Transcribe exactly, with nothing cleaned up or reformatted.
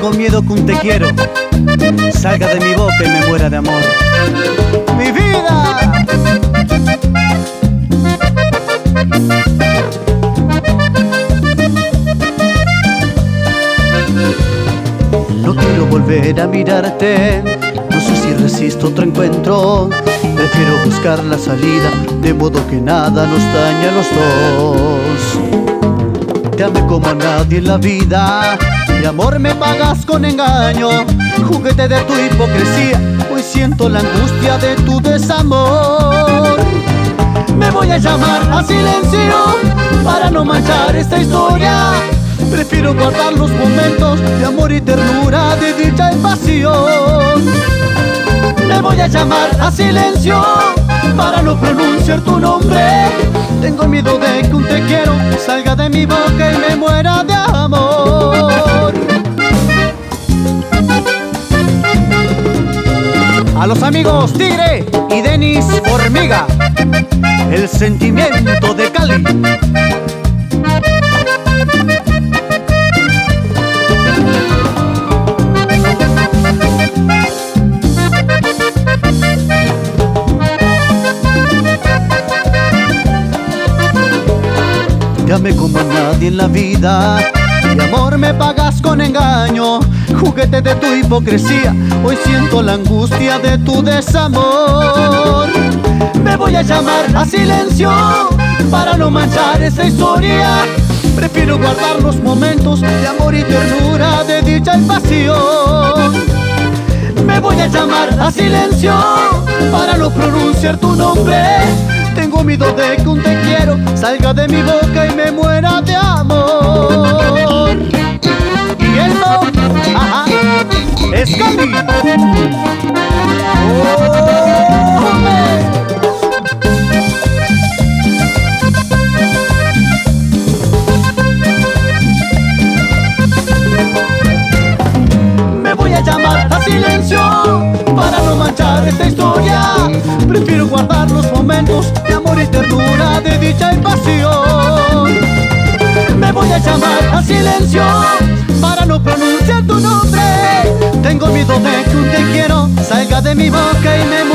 Tengo miedo que un te quiero salga de mi boca y me muera de amor. ¡Mi vida! No quiero volver a mirarte, no sé si resisto otro encuentro. Prefiero buscar la salida, de modo que nada nos daña a los dos. Te amé como a nadie en la vida, mi amor me pagas con engaño. Juguete de tu hipocresía, hoy siento la angustia de tu desamor. Me voy a llamar a silencio para no manchar esta historia. Prefiero guardar los momentos de amor y ternura, de dicha y pasión. Me voy a llamar a silencio para no pronunciar tu nombre. Tengo miedo de que un te quiero salga de mi boca y me muera de amor. A los amigos Tigre y Denis Hormiga, el sentimiento de Cali. Te amé como a nadie en la vida, mi amor me pagas con engaño. Juguete de tu hipocresía, hoy siento la angustia de tu desamor. Me voy a llamar a silencio para no manchar esta historia. Prefiero guardar los momentos de amor y ternura, de dicha y pasión. Me voy a llamar a silencio para no pronunciar tu nombre. Tengo miedo de que un te quiero salga de mi boca y me muera de amor. Y eso, ajá, es Cali. Oh, me voy a llamar a silencio para no manchar esta historia. Prefiero guardar los momentos de amor y ternura, de dicha y pasión. Me voy a llamar a silencio para no pronunciar tu nombre. Tengo miedo de que un te quiero salga de mi boca y me muera